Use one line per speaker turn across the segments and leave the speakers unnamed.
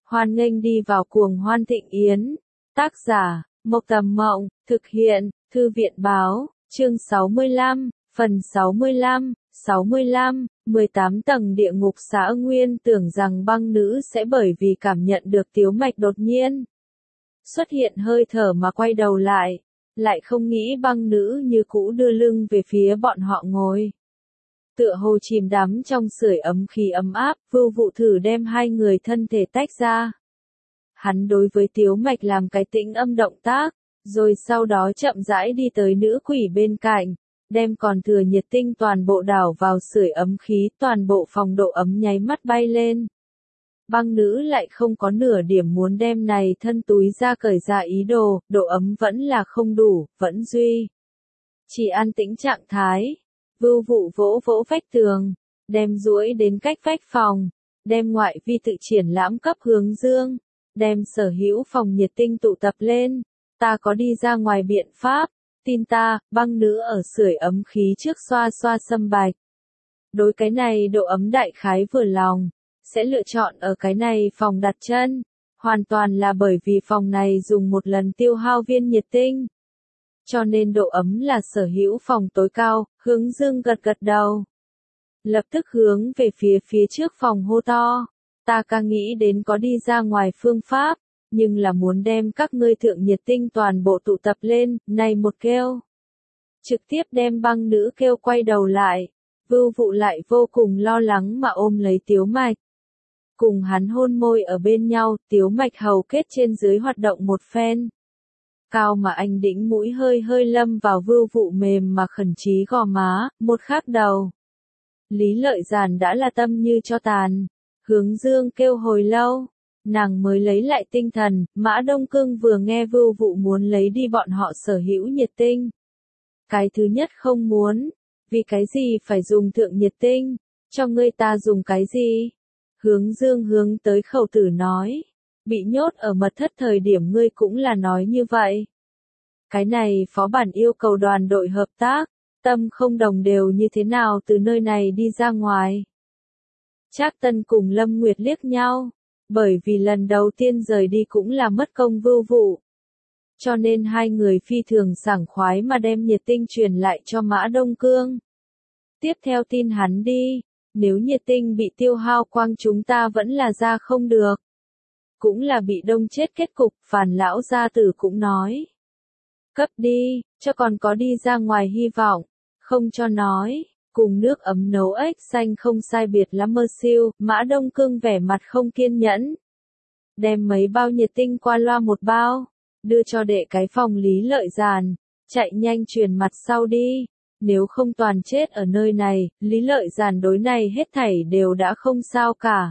Hoan nghênh đi vào cuồng hoan thịnh yến. Tác giả, Mộc Tầm Mộng, thực hiện, Thư viện Báo, chương 65, phần 65, 18 tầng địa ngục xã Nguyên tưởng rằng băng nữ sẽ bởi vì cảm nhận được Tiếu Mạch đột nhiên xuất hiện hơi thở mà quay đầu lại không nghĩ băng nữ như cũ đưa lưng về phía bọn họ ngồi. Tựa hồ chìm đắm trong sưởi ấm khí ấm áp, Vưu Vụ thử đem hai người thân thể tách ra. Hắn đối với Tiếu Mạch làm cái tĩnh âm động tác, rồi sau đó chậm rãi đi tới nữ quỷ bên cạnh, đem còn thừa nhiệt tinh toàn bộ đảo vào sưởi ấm khí, toàn bộ phòng độ ấm nháy mắt bay lên. Băng nữ lại không có nửa điểm muốn đem này thân túi ra cởi ra ý đồ, độ ấm vẫn là không đủ, vẫn duy chỉ an tĩnh trạng thái. Vưu Vụ vỗ vỗ vách tường, đem duỗi đến cách vách phòng, đem ngoại vi tự triển lãm cấp Hướng Dương, đem sở hữu phòng nhiệt tinh tụ tập lên. Ta có đi ra ngoài biện pháp, tin ta. Băng nữ ở sưởi ấm khí trước xoa xoa sâm bạch. Đối cái này độ ấm đại khái vừa lòng, sẽ lựa chọn ở cái này phòng đặt chân, hoàn toàn là bởi vì phòng này dùng một lần tiêu hao viên nhiệt tinh. Cho nên độ ấm là sở hữu phòng tối cao. Hướng Dương gật gật đầu, lập tức hướng về phía trước phòng hô to. Ta ca nghĩ đến có đi ra ngoài phương pháp, nhưng là muốn đem các ngươi thượng nhiệt tinh toàn bộ tụ tập lên. Này một kêu, trực tiếp đem băng nữ kêu quay đầu lại. Vưu Vụ lại vô cùng lo lắng mà ôm lấy Tiếu Mạch, cùng hắn hôn môi ở bên nhau. Tiếu Mạch hầu kết trên dưới hoạt động một phen, cao mà anh đĩnh mũi hơi hơi lâm vào Vưu Vụ mềm mà khẩn trí gò má. Một khắc đầu, Lý Lợi Giản đã là tâm như cho tàn. Hướng Dương kêu hồi lâu, nàng mới lấy lại tinh thần. Mã Đông Cương vừa nghe Vưu Vụ muốn lấy đi bọn họ sở hữu nhiệt tinh, cái thứ nhất không muốn. Vì cái gì phải dùng thượng nhiệt tinh? Cho ngươi ta dùng cái gì? Hướng Dương hướng tới khẩu tử nói. Bị nhốt ở mật thất thời điểm ngươi cũng là nói như vậy. Cái này phó bản yêu cầu đoàn đội hợp tác, tâm không đồng đều như thế nào từ nơi này đi ra ngoài. Trác Tân cùng Lâm Nguyệt liếc nhau, bởi vì lần đầu tiên rời đi cũng là mất công Vưu Vụ. Cho nên hai người phi thường sảng khoái mà đem nhiệt tinh truyền lại cho Mã Đông Cương. Tiếp theo tin hắn đi, nếu nhiệt tinh bị tiêu hao quang chúng ta vẫn là ra không được. Cũng là bị đông chết kết cục. Phàn lão gia tử cũng nói. Cấp đi, cho còn có đi ra ngoài hy vọng, không cho nói. Cùng nước ấm nấu ếch xanh không sai biệt lắm mơ siêu. Mã Đông Cương vẻ mặt không kiên nhẫn, đem mấy bao nhiệt tinh qua loa một bao, đưa cho đệ cái phòng Lý Lợi Giản, chạy nhanh truyền mặt sau đi, nếu không toàn chết ở nơi này. Lý Lợi Giản đối này hết thảy đều đã không sao cả.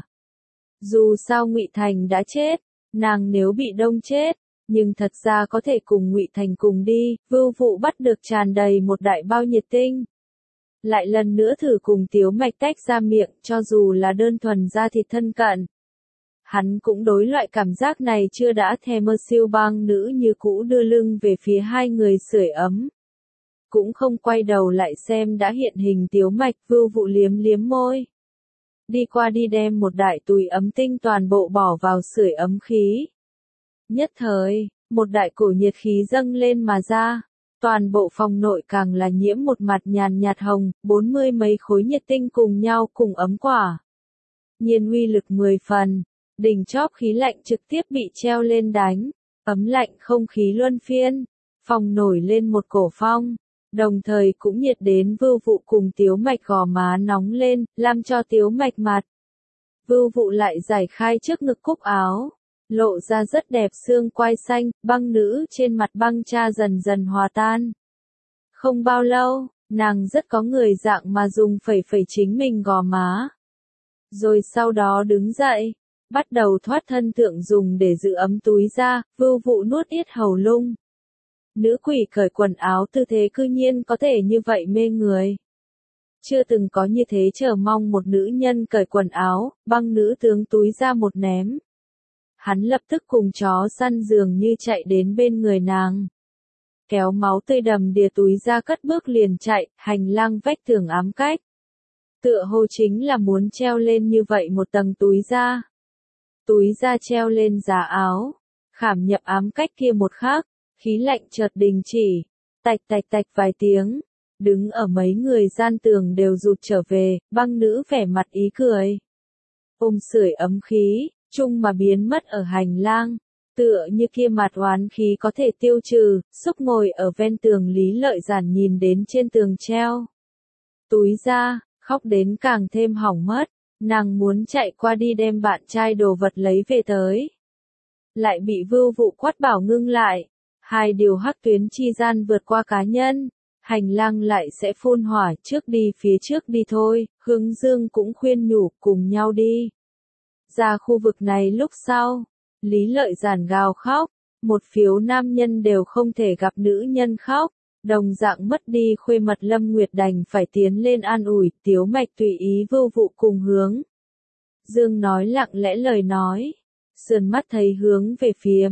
Dù sao Ngụy Thành đã chết, nàng nếu bị đông chết, nhưng thật ra có thể cùng Ngụy Thành cùng đi. Vưu Vụ bắt được tràn đầy một đại bao nhiệt tinh, lại lần nữa thử cùng Tiếu Mạch tách ra miệng. Cho dù là đơn thuần da thịt thân cận, hắn cũng đối loại cảm giác này chưa đã thèm. Mơ siêu băng nữ như cũ đưa lưng về phía hai người sưởi ấm, cũng không quay đầu lại xem đã hiện hình Tiếu Mạch. Vưu Vụ liếm liếm môi, đi qua đi đem một đại túi ấm tinh toàn bộ bỏ vào sưởi ấm khí. Nhất thời, một đại cổ nhiệt khí dâng lên mà ra, toàn bộ phòng nội càng là nhiễm một mặt nhàn nhạt hồng. 40 mấy khối nhiệt tinh cùng nhau cùng ấm quả nhiên uy lực 10 phần, đỉnh chóp khí lạnh trực tiếp bị treo lên đánh, ấm lạnh không khí luân phiên, phòng nổi lên một cổ phong, đồng thời cũng nhiệt đến Vưu Vụ cùng Tiếu Mạch gò má nóng lên, làm cho Tiếu Mạch mặt. Vưu Vụ lại giải khai trước ngực cúc áo, lộ ra rất đẹp xương quai xanh. Băng nữ trên mặt băng cha dần dần hòa tan. Không bao lâu, nàng rất có người dạng mà dùng phẩy chính mình gò má, rồi sau đó đứng dậy, bắt đầu thoát thân thượng dùng để giữ ấm túi ra. Vưu Vụ nuốt yết hầu lung. Nữ quỷ cởi quần áo tư thế cư nhiên có thể như vậy mê người. Chưa từng có như thế chờ mong một nữ nhân cởi quần áo. Băng nữ tướng túi ra một ném, hắn lập tức cùng chó săn dường như chạy đến bên người nàng, kéo máu tươi đầm đìa túi ra cất bước liền chạy. Hành lang vách tường ám cách, tựa hồ chính là muốn treo lên như vậy một tầng túi ra. túi da treo lên giá áo, khảm nhập ám cách kia một khắc, khí lạnh chợt đình chỉ, tạch tạch tạch vài tiếng, đứng ở mấy người gian tường đều rụt trở về, băng nữ vẻ mặt ý cười. Ôm sưởi ấm khí, chung mà biến mất ở hành lang, tựa như kia mặt oán khí có thể tiêu trừ, xúc ngồi ở ven tường Lý Lợi Giản nhìn đến trên tường treo. Túi da, khóc đến càng thêm hỏng mất, nàng muốn chạy qua đi đem bạn trai đồ vật lấy về tới. Lại bị Vưu Vụ quát bảo ngưng lại, hai điều hắc tuyến chi gian vượt qua cá nhân, hành lang lại sẽ phun hỏa, trước đi phía trước đi thôi, Hướng Dương cũng khuyên nhủ cùng nhau đi. Ra khu vực này lúc sau, Lý Lợi Giản gào khóc, một phiếu nam nhân đều không thể gặp nữ nhân khóc, đồng dạng mất đi khuê mật Lâm Nguyệt đành phải tiến lên an ủi, Tiếu Mạch tùy ý Vưu Vụ cùng Hướng Dương nói lặng lẽ lời nói. Sườn mắt thấy hướng về phía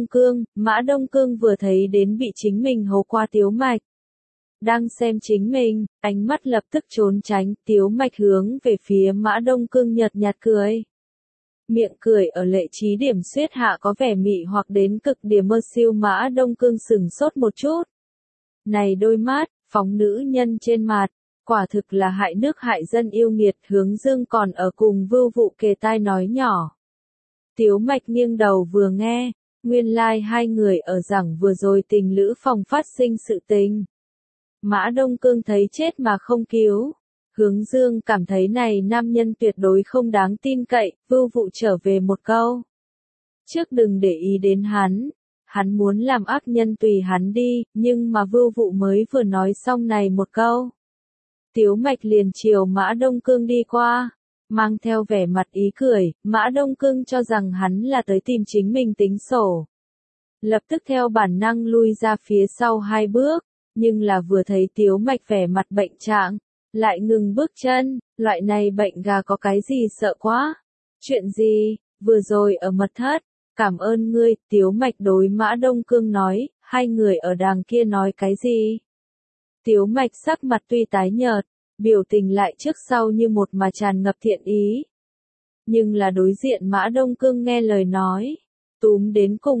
Mã Đông Cương vừa thấy đến bị chính mình hố qua Tiếu Mạch. Đang xem chính mình, ánh mắt lập tức trốn tránh, Tiếu Mạch hướng về phía Mã Đông Cương nhợt nhạt cười. Miệng cười ở lệ trí điểm xuyết hạ có vẻ mị hoặc đến cực điểm mơ siêu. Mã Đông Cương sừng sốt một chút. Này đôi mắt, phóng nữ nhân trên mặt, quả thực là hại nước hại dân yêu nghiệt. Hướng Dương còn ở cùng Vưu Vụ kề tai nói nhỏ. Tiếu Mạch nghiêng đầu vừa nghe, nguyên lai hai người ở rằng vừa rồi tình lữ phòng phát sinh sự tình. Mã Đông Cương thấy chết mà không cứu. Hướng Dương cảm thấy này nam nhân tuyệt đối không đáng tin cậy, Vưu Vụ trở về một câu. Trước đừng để ý đến hắn muốn làm ác nhân tùy hắn đi, nhưng mà Vưu Vụ mới vừa nói xong này một câu. Tiếu Mạch liền chiều Mã Đông Cương đi qua. Mang theo vẻ mặt ý cười, Mã Đông Cương cho rằng hắn là tới tìm chính mình tính sổ. Lập tức theo bản năng lui ra phía sau hai bước, nhưng là vừa thấy Tiếu Mạch vẻ mặt bệnh trạng, lại ngừng bước chân, loại này bệnh gà có cái gì sợ quá. Chuyện gì, vừa rồi ở mật thất, cảm ơn ngươi, Tiếu Mạch đối Mã Đông Cương nói, hai người ở đàng kia nói cái gì. Tiếu Mạch sắc mặt tuy tái nhợt, biểu tình lại trước sau như một mà tràn ngập thiện ý. Nhưng là đối diện Mã Đông Cương nghe lời nói, túm đến cùng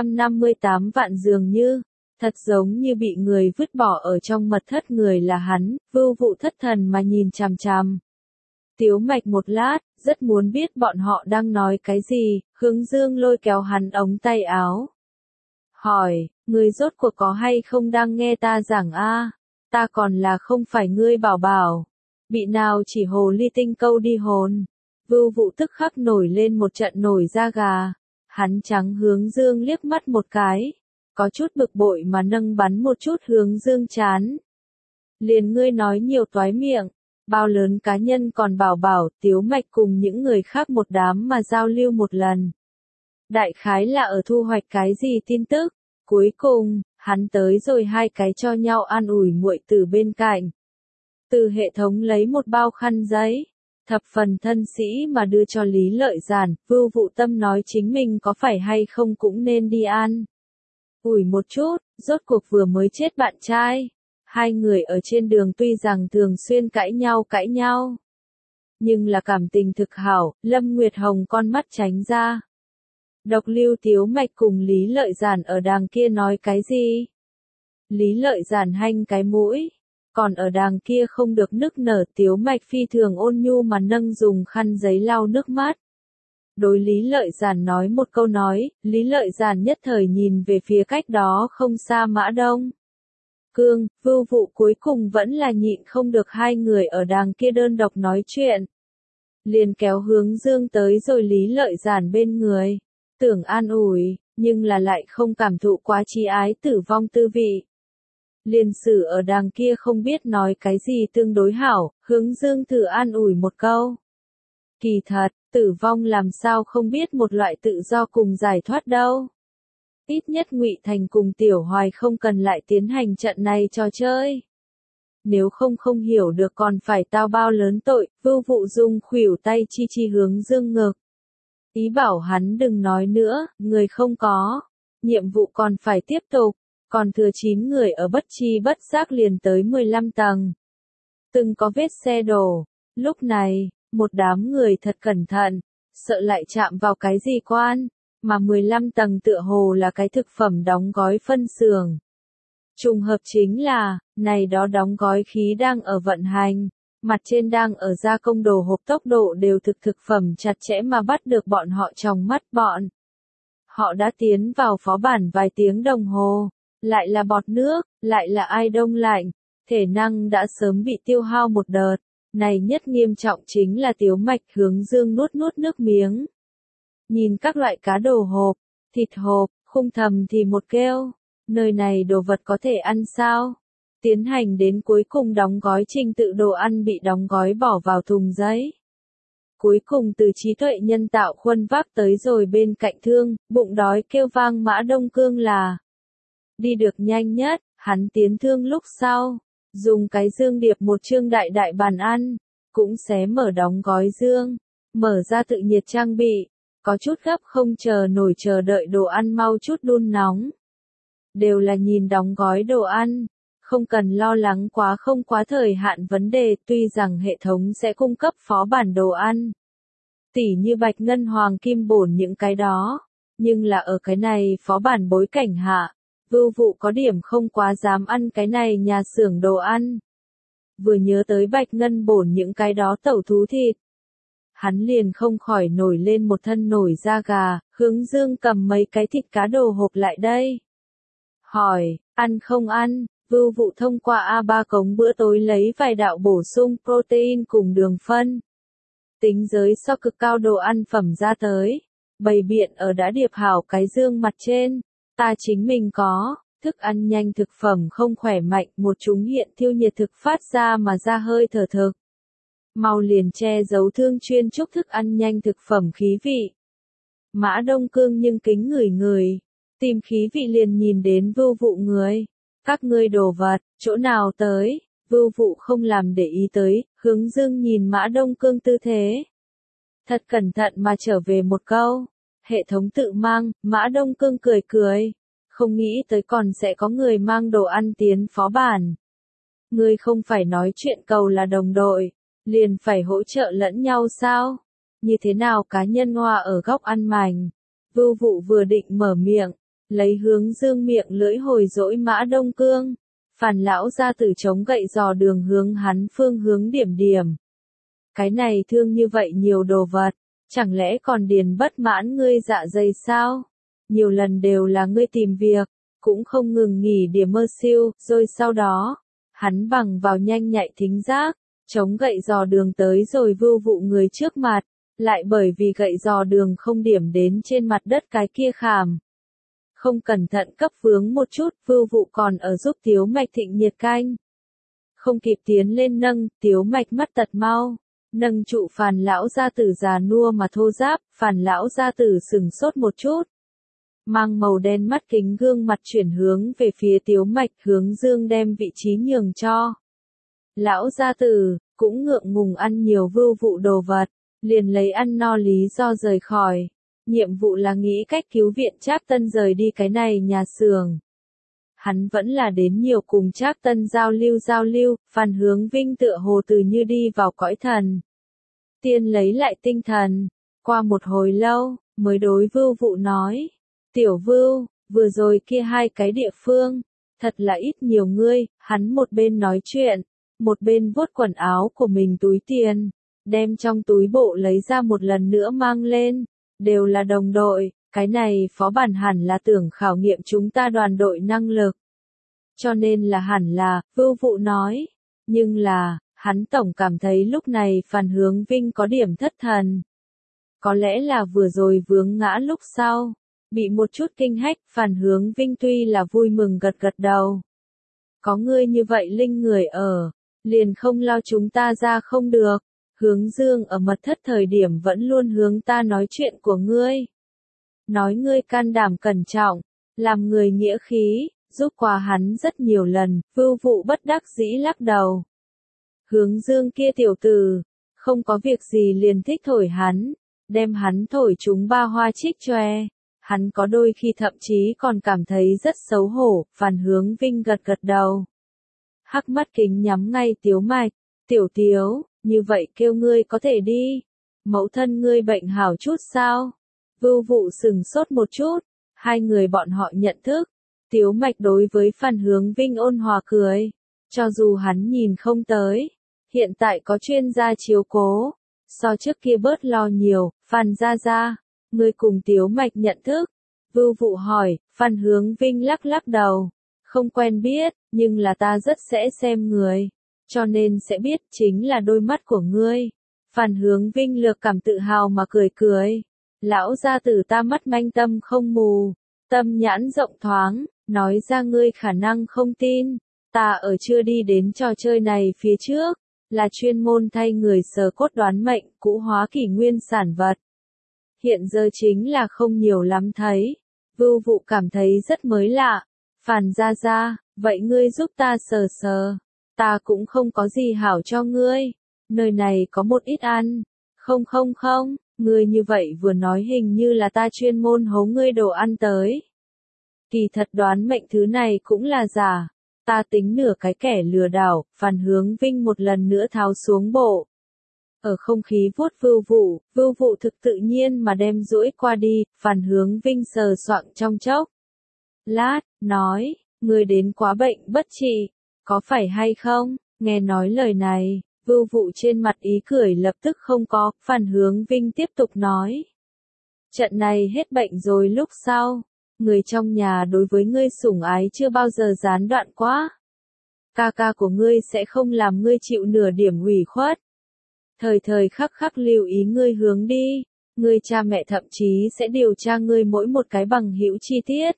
258 vạn dường như, thật giống như bị người vứt bỏ ở trong mật thất người là hắn, Vưu Vụ thất thần mà nhìn chằm chằm. Tiếu Mạch một lát, rất muốn biết bọn họ đang nói cái gì, Hướng Dương lôi kéo hắn ống tay áo. Hỏi, ngươi rốt cuộc có hay không đang nghe ta giảng a? Ta còn là không phải ngươi bảo bảo. Bị nào chỉ hồ ly tinh câu đi hồn. Vưu Vụ tức khắc nổi lên một trận nổi da gà. Hắn trắng Hướng Dương liếc mắt một cái. Có chút bực bội mà nâng bắn một chút Hướng Dương chán. Liền ngươi nói nhiều toái miệng. Bao lớn cá nhân còn bảo bảo Tiếu Mạch cùng những người khác một đám mà giao lưu một lần. Đại khái là ở thu hoạch cái gì tin tức. Cuối cùng, hắn tới rồi hai cái cho nhau an ủi muội từ bên cạnh. Từ hệ thống lấy một bao khăn giấy, thập phần thân sĩ mà đưa cho Lý Lợi Giản, Vưu Vụ tâm nói chính mình có phải hay không cũng nên đi ăn. Ủi một chút, rốt cuộc vừa mới chết bạn trai. Hai người ở trên đường tuy rằng thường xuyên cãi nhau. Nhưng là cảm tình thực hảo, Lâm Nguyệt Hồng con mắt tránh ra. Độc Lưu Tiếu Mạch cùng Lý Lợi Giản ở đàng kia nói cái gì? Lý Lợi Giản hanh cái mũi, còn ở đàng kia không được nức nở. Tiếu Mạch phi thường ôn nhu mà nâng dùng khăn giấy lau nước mắt. Đối Lý Lợi Giản nói một câu nói, Lý Lợi Giản nhất thời nhìn về phía cách đó không xa Mã Đông Cương, Vưu Vụ cuối cùng vẫn là nhịn không được hai người ở đàng kia đơn độc nói chuyện. Liền kéo Hướng Dương tới rồi Lý Lợi Giản bên người. Tưởng an ủi, nhưng là lại không cảm thụ quá chí ái tử vong tư vị. Liên sử ở đàng kia không biết nói cái gì tương đối hảo, Hướng Dương thử an ủi một câu. Kỳ thật, tử vong làm sao không biết một loại tự do cùng giải thoát đâu. Ít nhất Ngụy Thành cùng Tiểu Hoài không cần lại tiến hành trận này trò chơi. Nếu không hiểu được còn phải tao bao lớn tội, Vưu Vụ dùng khuỷu tay chi Hướng Dương ngực. Ý bảo hắn đừng nói nữa, người không có. Nhiệm vụ còn phải tiếp tục, còn thừa 9 người ở bất chi bất giác liền tới 15 tầng. Từng có vết xe đổ. Lúc này, một đám người thật cẩn thận, sợ lại chạm vào cái gì quan, mà 15 tầng tựa hồ là cái thực phẩm đóng gói phân xưởng. Trùng hợp chính là, này đó đóng gói khí đang ở vận hành, mặt trên đang ở gia công đồ hộp tốc độ đều thực phẩm chặt chẽ mà bắt được bọn họ trong mắt bọn. Họ đã tiến vào phó bản vài tiếng đồng hồ, lại là bọt nước, lại là ai đông lạnh, thể năng đã sớm bị tiêu hao một đợt, này nhất nghiêm trọng chính là Tiếu Mạch Hướng Dương nuốt nước miếng. Nhìn các loại cá đồ hộp, thịt hộp, khung thầm thì một kêu, nơi này đồ vật có thể ăn sao? Tiến hành đến cuối cùng đóng gói trình tự đồ ăn bị đóng gói bỏ vào thùng giấy. Cuối cùng từ trí tuệ nhân tạo khuân vác tới rồi bên cạnh Thương, bụng đói kêu vang Mã Đông Cương là đi được nhanh nhất, hắn tiến Thương lúc sau, dùng cái dương điệp một chương đại đại bàn ăn, cũng xé mở đóng gói dương, mở ra tự nhiệt trang bị, có chút gấp không chờ nổi chờ đợi đồ ăn mau chút đun nóng. Đều là nhìn đóng gói đồ ăn, không cần lo lắng không quá thời hạn vấn đề, tuy rằng hệ thống sẽ cung cấp phó bản đồ ăn. Tỉ như bạch ngân hoàng kim bổn những cái đó, nhưng là ở cái này phó bản bối cảnh hạ, Vưu Vụ có điểm không quá dám ăn cái này nhà xưởng đồ ăn. Vừa nhớ tới bạch ngân bổn những cái đó tẩu thú thịt, hắn liền không khỏi nổi lên một thân nổi da gà. Hướng Dương cầm mấy cái thịt cá đồ hộp lại đây. Hỏi, ăn không ăn? Vưu Vụ thông qua A3 cống bữa tối lấy vài đạo bổ sung protein cùng đường phân. Tính giới so cực cao đồ ăn phẩm ra tới. Bày biện ở đã điệp hảo cái dương mặt trên. Ta chính mình có, thức ăn nhanh thực phẩm không khỏe mạnh, một chúng hiện thiêu nhiệt thực phát ra mà ra hơi thở thực. Mau liền che giấu Thương chuyên chúc thức ăn nhanh thực phẩm khí vị. Mã Đông Cương nhưng kính người, tìm khí vị liền nhìn đến Vưu Vụ người. Các ngươi đồ vật, chỗ nào tới? Vưu Vụ không làm để ý tới, Hướng Dương nhìn Mã Đông Cương tư thế. Thật cẩn thận mà trở về một câu. Hệ thống tự mang, Mã Đông Cương cười. Không nghĩ tới còn sẽ có người mang đồ ăn tiến phó bản. Ngươi không phải nói chuyện cầu là đồng đội, liền phải hỗ trợ lẫn nhau sao? Như thế nào cá nhân hoa ở góc ăn mảnh? Vưu Vụ vừa định mở miệng, lấy Hướng Dương miệng lưỡi hồi dỗi Mã Đông Cương. Phàn lão ra từ chống gậy dò đường hướng hắn phương hướng điểm. Cái này thương như vậy nhiều đồ vật, chẳng lẽ còn điền bất mãn ngươi dạ dày sao? Nhiều lần đều là ngươi tìm việc, cũng không ngừng nghỉ điểm mơ siêu, rồi sau đó, hắn bằng vào nhanh nhạy thính giác, chống gậy dò đường tới rồi Vưu Vụ người trước mặt, lại bởi vì gậy dò đường không điểm đến trên mặt đất cái kia khảm. Không cẩn thận cấp vướng một chút, Vưu Vụ còn ở giúp Tiếu Mạch thịnh nhiệt canh. Không kịp tiến lên nâng, Tiếu Mạch mắt tật mau, nâng trụ Phàn lão gia tử già nua mà thô ráp, Phàn lão gia tử sừng sốt một chút. Mang màu đen mắt kính gương mặt chuyển hướng về phía Tiếu Mạch, Hướng Dương đem vị trí nhường cho. Lão gia tử, cũng ngượng ngùng ăn nhiều Vưu Vụ đồ vật, liền lấy ăn no lý do rời khỏi. Nhiệm vụ là nghĩ cách cứu viện Trác Tân rời đi cái này nhà xưởng. Hắn vẫn là đến nhiều cùng Trác Tân giao lưu, Phan Hướng Vinh tựa hồ từ như đi vào cõi thần. Tiên lấy lại tinh thần, qua một hồi lâu, mới đối Vưu Vụ nói. Tiểu Vưu, vừa rồi kia hai cái địa phương, thật là ít nhiều ngươi, hắn một bên nói chuyện, một bên vuốt quần áo của mình túi tiền, đem trong túi bộ lấy ra một lần nữa mang lên, đều là đồng đội, cái này phó bản hẳn là tưởng khảo nghiệm chúng ta đoàn đội năng lực. Cho nên là hẳn là, Vưu Vụ nói, nhưng là, hắn tổng cảm thấy lúc này Phan Hướng Vinh có điểm thất thần. Có lẽ là vừa rồi vướng ngã lúc sau. Bị một chút kinh hách, Phan Hướng Vinh tuy là vui mừng gật đầu. Có ngươi như vậy linh người ở, liền không lo chúng ta ra không được. Hướng Dương ở mật thất thời điểm vẫn luôn hướng ta nói chuyện của ngươi. Nói ngươi can đảm cẩn trọng, làm người nghĩa khí, giúp qua hắn rất nhiều lần, Vưu Vụ bất đắc dĩ lắc đầu. Hướng Dương kia tiểu tử, không có việc gì liền thích thổi hắn, đem hắn thổi chúng ba hoa trích choe. Hắn có đôi khi thậm chí còn cảm thấy rất xấu hổ, Phan Hướng Vinh gật đầu. Hắc mắt kính nhắm ngay Tiếu Mạch, Tiểu Tiếu, như vậy kêu ngươi có thể đi. mẫu thân ngươi bệnh hảo chút sao? Vưu Vụ sừng sốt một chút, hai người bọn họ nhận thức. Tiếu Mạch đối với Phan Hướng Vinh ôn hòa cười, cho dù hắn nhìn không tới, hiện tại có chuyên gia chiếu cố, so trước kia bớt lo nhiều. Phan gia gia, ngươi cùng Tiếu Mạch nhận thức? Vưu Vụ hỏi. Phan Hướng Vinh lắc lắc đầu, không quen biết, nhưng là ta rất sẽ xem người, cho nên sẽ biết. Chính là đôi mắt của ngươi. Phan Hướng Vinh lược cảm tự hào mà cười cười, lão gia tử ta mắt manh tâm không mù, tâm nhãn rộng thoáng, nói ra ngươi khả năng không tin, ta ở chưa đi đến trò chơi này phía trước, là chuyên môn thay người sờ cốt đoán mệnh, cũ hóa kỷ nguyên sản vật. Hiện giờ chính là không nhiều lắm thấy. Vưu Vụ cảm thấy rất mới lạ. Phan gia gia, vậy ngươi giúp ta sờ sờ, ta cũng không có gì hảo cho ngươi, nơi này có một ít ăn. Không không không, ngươi như vậy vừa nói hình như là ta chuyên môn hấu ngươi đồ ăn tới. Kỳ thật đoán mệnh thứ này cũng là giả, ta tính nửa cái kẻ lừa đảo. Phan Hướng Vinh một lần nữa tháo xuống bộ. Ở không khí vuốt Vưu Vụ thực tự nhiên mà đem duỗi qua đi. Phan Hướng Vinh sờ soạng trong chốc lát, nói, ngươi đến quá bệnh bất trị, có phải hay không? Nghe nói lời này, Vưu Vụ trên mặt ý cười lập tức không có. Phan Hướng Vinh tiếp tục nói, trận này hết bệnh rồi lúc sau, người trong nhà đối với ngươi sủng ái chưa bao giờ gián đoạn quá. Ca ca của ngươi sẽ không làm ngươi chịu nửa điểm ủy khuất. Thời thời khắc khắc lưu ý ngươi hướng đi, ngươi cha mẹ thậm chí sẽ điều tra ngươi mỗi một cái bằng hữu chi tiết.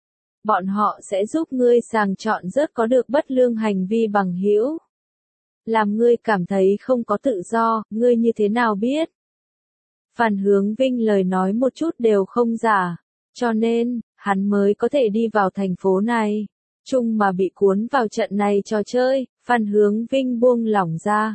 Bọn họ sẽ giúp ngươi sàng chọn rất có được bất lương hành vi bằng hữu. Làm ngươi cảm thấy không có tự do, ngươi như thế nào biết? Phan Hướng Vinh lời nói một chút đều không giả, cho nên, hắn mới có thể đi vào thành phố này, chung mà bị cuốn vào trận này trò chơi. Phan Hướng Vinh buông lỏng ra.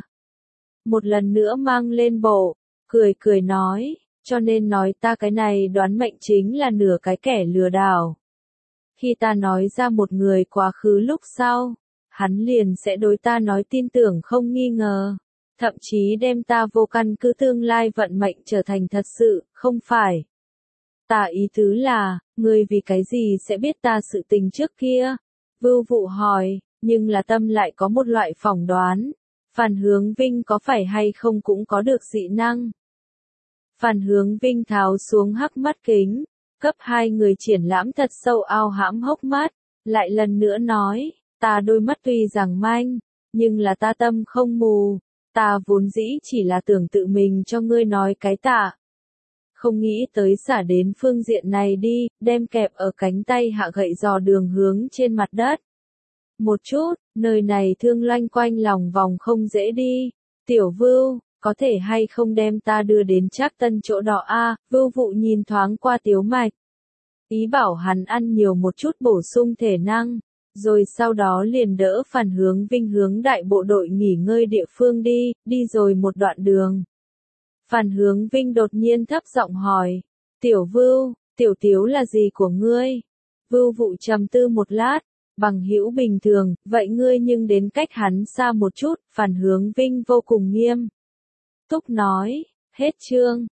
Một lần nữa mang lên bộ, cười cười nói, cho nên nói ta cái này đoán mệnh chính là nửa cái kẻ lừa đảo. Khi ta nói ra một người quá khứ lúc sau, hắn liền sẽ đối ta nói tin tưởng không nghi ngờ, thậm chí đem ta vô căn cứ tương lai vận mệnh trở thành thật sự, không phải. Ta ý tứ là, ngươi vì cái gì sẽ biết ta sự tình trước kia? Vưu Vụ hỏi, nhưng là tâm lại có một loại phỏng đoán. Phan Hướng Vinh có phải hay không cũng có được dị năng? Phan Hướng Vinh tháo xuống hắc mắt kính, cấp hai người triển lãm thật sâu ao hãm hốc mắt, lại lần nữa nói, ta đôi mắt tuy rằng manh, nhưng là ta tâm không mù, ta vốn dĩ chỉ là tưởng tự mình cho ngươi nói cái tạ. Không nghĩ tới xả đến phương diện này đi, đem kẹp ở cánh tay hạ gậy dò đường hướng trên mặt đất. Một chút, nơi này thương loanh quanh lòng vòng không dễ đi. Tiểu Vưu, có thể hay không đem ta đưa đến Trác Tân chỗ đó a? Vưu Vụ nhìn thoáng qua Tiếu Mạch, ý bảo hắn ăn nhiều một chút bổ sung thể năng, rồi sau đó liền đỡ Phan Hướng Vinh hướng đại bộ đội nghỉ ngơi địa phương đi rồi một đoạn đường. Phan Hướng Vinh đột nhiên thấp giọng hỏi, Tiểu Vưu, Tiểu Tiếu là gì của ngươi? Vưu Vụ trầm tư một lát, bằng hữu bình thường, vậy ngươi nhưng đến cách hắn xa một chút. Phan Hướng Vinh vô cùng nghiêm túc nói, hết chương.